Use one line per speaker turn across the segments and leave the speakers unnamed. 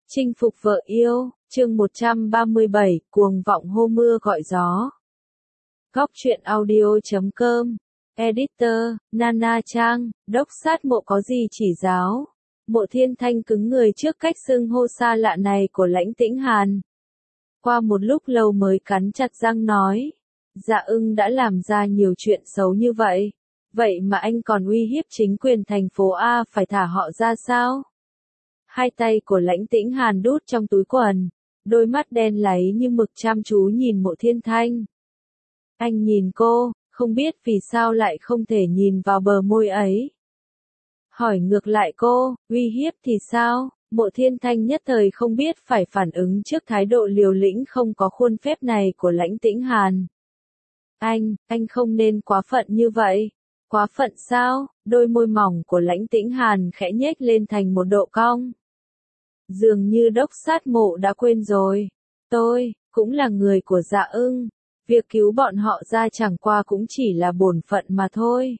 Chinh phục vợ yêu, chương 137, cuồng vọng hô mưa gọi gió. Góc truyện audio.com, Editor, Nana Trang, đốc sát mộ có gì chỉ giáo. Mộ Thiên Thanh cứng người trước cách xưng hô xa lạ này của Lãnh Tĩnh Hàn. Qua một lúc lâu mới cắn chặt răng nói, Dạ Ưng đã làm ra nhiều chuyện xấu như vậy. Vậy mà anh còn uy hiếp chính quyền thành phố A phải thả họ ra sao? Hai tay của Lãnh Tĩnh Hàn đút trong túi quần, đôi mắt đen láy như mực chăm chú nhìn Mộ Thiên Thanh. Anh nhìn cô, không biết vì sao lại không thể nhìn vào bờ môi ấy. Hỏi ngược lại cô, uy hiếp thì sao? Mộ Thiên Thanh nhất thời không biết phải phản ứng trước thái độ liều lĩnh không có khuôn phép này của Lãnh Tĩnh Hàn. Anh không nên quá phận như vậy. Quá phận sao? Đôi môi mỏng của Lãnh Tĩnh Hàn khẽ nhếch lên thành một độ cong. Dường như đốc sát mộ đã quên rồi. Tôi, cũng là người của Dạ Ưng. Việc cứu bọn họ ra chẳng qua cũng chỉ là bổn phận mà thôi.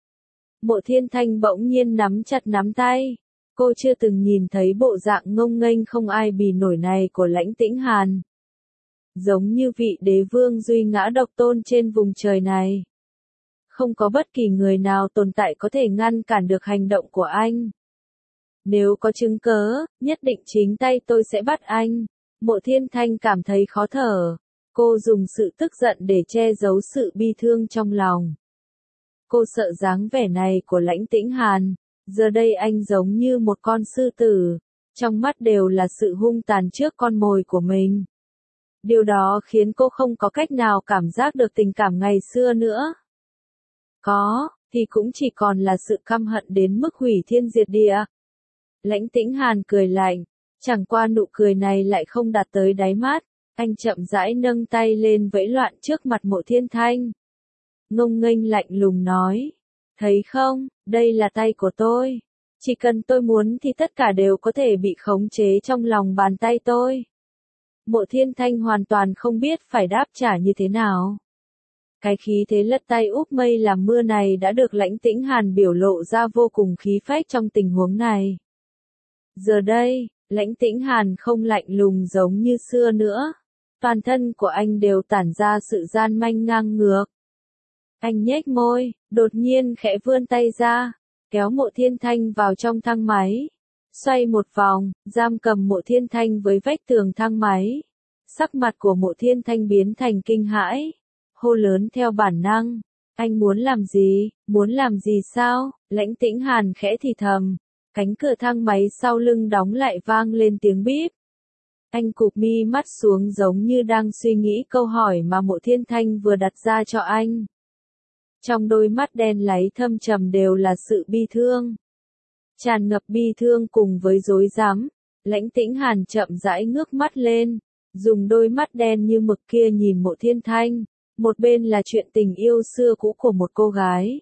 Mộ Thiên Thanh bỗng nhiên nắm chặt nắm tay. Cô chưa từng nhìn thấy bộ dạng ngông nghênh không ai bì nổi này của Lãnh Tĩnh Hàn. Giống như vị đế vương duy ngã độc tôn trên vùng trời này. Không có bất kỳ người nào tồn tại có thể ngăn cản được hành động của anh. Nếu có chứng cớ, nhất định chính tay tôi sẽ bắt anh. Mộ Thiên Thanh cảm thấy khó thở. Cô dùng sự tức giận để che giấu sự bi thương trong lòng. Cô sợ dáng vẻ này của Lãnh Tĩnh Hàn. Giờ đây anh giống như một con sư tử. Trong mắt đều là sự hung tàn trước con mồi của mình. Điều đó khiến cô không có cách nào cảm giác được tình cảm ngày xưa nữa. Có, thì cũng chỉ còn là sự căm hận đến mức hủy thiên diệt địa. Lãnh Tĩnh Hàn cười lạnh, chẳng qua nụ cười này lại không đạt tới đáy mắt, anh chậm rãi nâng tay lên vẫy loạn trước mặt Mộ Thiên Thanh. Ngông nghênh lạnh lùng nói, thấy không, đây là tay của tôi. Chỉ cần tôi muốn thì tất cả đều có thể bị khống chế trong lòng bàn tay tôi. Mộ Thiên Thanh hoàn toàn không biết phải đáp trả như thế nào. Cái khí thế lật tay úp mây làm mưa này đã được Lãnh Tĩnh Hàn biểu lộ ra vô cùng khí phách trong tình huống này. Giờ đây, Lãnh Tĩnh Hàn không lạnh lùng giống như xưa nữa. Toàn thân của anh đều tản ra sự gian manh ngang ngược. Anh nhếch môi, đột nhiên khẽ vươn tay ra, kéo Mộ Thiên Thanh vào trong thang máy. Xoay một vòng, giam cầm Mộ Thiên Thanh với vách tường thang máy. Sắc mặt của Mộ Thiên Thanh biến thành kinh hãi. Hô lớn theo bản năng. Anh muốn làm gì? Muốn làm gì sao? Lãnh Tĩnh Hàn khẽ thì thầm. Cánh cửa thang máy sau lưng đóng lại vang lên tiếng bíp. Anh cụp mi mắt xuống giống như đang suy nghĩ câu hỏi mà Mộ Thiên Thanh vừa đặt ra cho anh. Trong đôi mắt đen láy thâm trầm đều là sự bi thương. Tràn ngập bi thương cùng với rối rắm, Lãnh Tĩnh Hàn chậm rãi ngước mắt lên, dùng đôi mắt đen như mực kia nhìn Mộ Thiên Thanh. Một bên là chuyện tình yêu xưa cũ của một cô gái.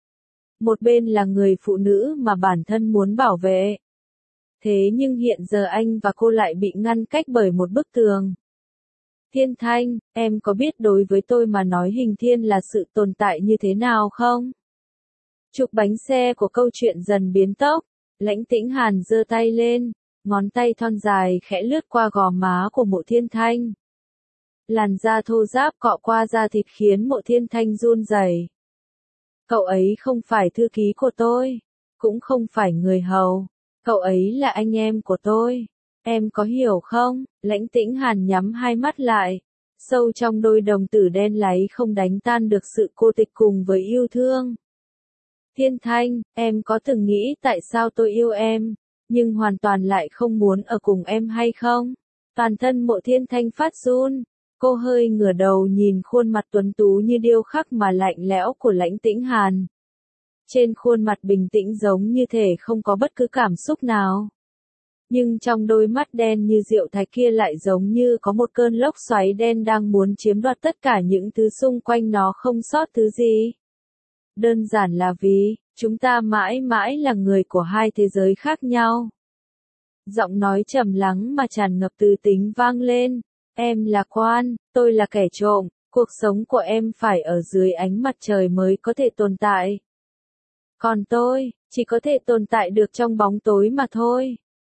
Một bên là người phụ nữ mà bản thân muốn bảo vệ. Thế nhưng hiện giờ anh và cô lại bị ngăn cách bởi một bức tường. Thiên Thanh, em có biết đối với tôi mà nói hình thiên là sự tồn tại như thế nào không? Trục bánh xe của câu chuyện dần biến tốc, Lãnh Tĩnh Hàn giơ tay lên, ngón tay thon dài khẽ lướt qua gò má của Mộ Thiên Thanh. Làn da thô ráp cọ qua da thịt khiến Mộ Thiên Thanh run rẩy. Cậu ấy không phải thư ký của tôi, cũng không phải người hầu, cậu ấy là anh em của tôi. Em có hiểu không? Lãnh Tĩnh Hàn nhắm hai mắt lại, sâu trong đôi đồng tử đen láy không đánh tan được sự cô tịch cùng với yêu thương. Thiên Thanh, em có từng nghĩ tại sao tôi yêu em, nhưng hoàn toàn lại không muốn ở cùng em hay không? Toàn thân Mộ Thiên Thanh phát run. Cô hơi ngửa đầu nhìn khuôn mặt tuấn tú như điêu khắc mà lạnh lẽo của Lãnh Tĩnh Hàn. Trên khuôn mặt bình tĩnh giống như thể không có bất cứ cảm xúc nào. Nhưng trong đôi mắt đen như rượu thạch kia lại giống như có một cơn lốc xoáy đen đang muốn chiếm đoạt tất cả những thứ xung quanh nó không sót thứ gì. Đơn giản là vì, chúng ta mãi mãi là người của hai thế giới khác nhau. Giọng nói trầm lắng mà tràn ngập từ tính vang lên. Em là quan, tôi là kẻ trộm, cuộc sống của em phải ở dưới ánh mặt trời mới có thể tồn tại. Còn tôi, chỉ có thể tồn tại được trong bóng tối mà thôi.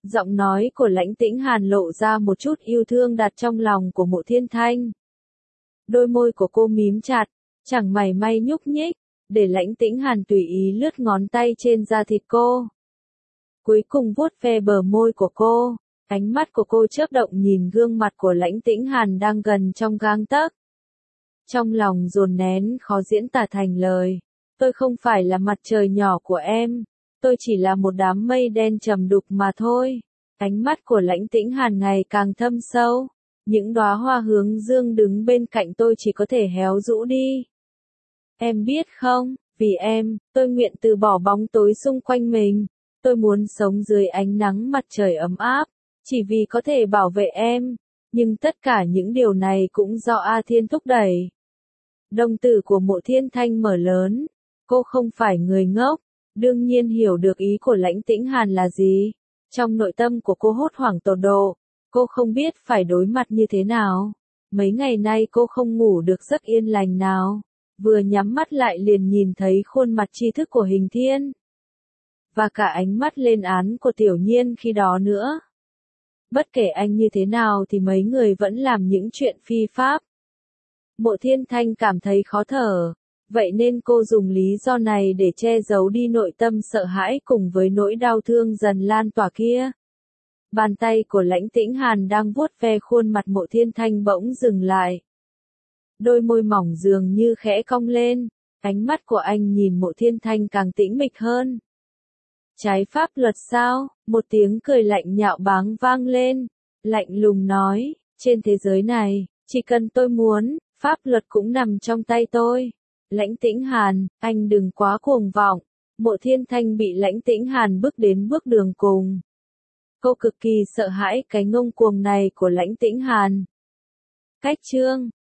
Giọng nói của Lãnh Tĩnh Hàn lộ ra một chút yêu thương đặt trong lòng của Mộ Thiên Thanh. Đôi môi của cô mím chặt, chẳng mảy may nhúc nhích, để Lãnh Tĩnh Hàn tùy ý lướt ngón tay trên da thịt cô. Cuối cùng vuốt ve bờ môi của cô, ánh mắt của cô chớp động nhìn gương mặt của Lãnh Tĩnh Hàn đang gần trong gang tấc. Trong lòng dồn nén khó diễn tả thành lời. Tôi không phải là mặt trời nhỏ của em, tôi chỉ là một đám mây đen trầm đục mà thôi. Ánh mắt của Lãnh Tĩnh Hàn ngày càng thâm sâu. Những đóa hoa hướng dương đứng bên cạnh tôi chỉ có thể héo rũ đi. Em biết không, vì em, tôi nguyện từ bỏ bóng tối xung quanh mình. Tôi muốn sống dưới ánh nắng mặt trời ấm áp, chỉ vì có thể bảo vệ em. Nhưng tất cả những điều này cũng do A Thiên thúc đẩy. Đồng tử của Mộ Thiên Thanh mở lớn. Cô không phải người ngốc, đương nhiên hiểu được ý của Lãnh Tĩnh Hàn là gì. Trong nội tâm của cô hốt hoảng tột độ, cô không biết phải đối mặt như thế nào. Mấy ngày nay cô không ngủ được giấc yên lành nào, vừa nhắm mắt lại liền nhìn thấy khuôn mặt tri thức của Hình Thiên. Và cả ánh mắt lên án của Tiểu Nhiên khi đó nữa. Bất kể anh như thế nào thì mấy người vẫn làm những chuyện phi pháp. Mộ Thiên Thanh cảm thấy khó thở, vậy nên cô dùng lý do này để che giấu đi nội tâm sợ hãi cùng với nỗi đau thương dần lan tỏa kia. Bàn tay của Lãnh Tĩnh Hàn đang vuốt ve khuôn mặt Mộ Thiên Thanh bỗng dừng lại. Đôi môi mỏng dường như khẽ cong lên, ánh mắt của anh nhìn Mộ Thiên Thanh càng tĩnh mịch hơn. Trái pháp luật sao? Một tiếng cười lạnh nhạo báng vang lên, lạnh lùng nói, trên thế giới này, chỉ cần tôi muốn, pháp luật cũng nằm trong tay tôi. Lãnh Tĩnh Hàn, anh đừng quá cuồng vọng. Mộ Thiên Thanh bị Lãnh Tĩnh Hàn bước đến bước đường cùng. Cô cực kỳ sợ hãi cái ngông cuồng này của Lãnh Tĩnh Hàn. Cách chương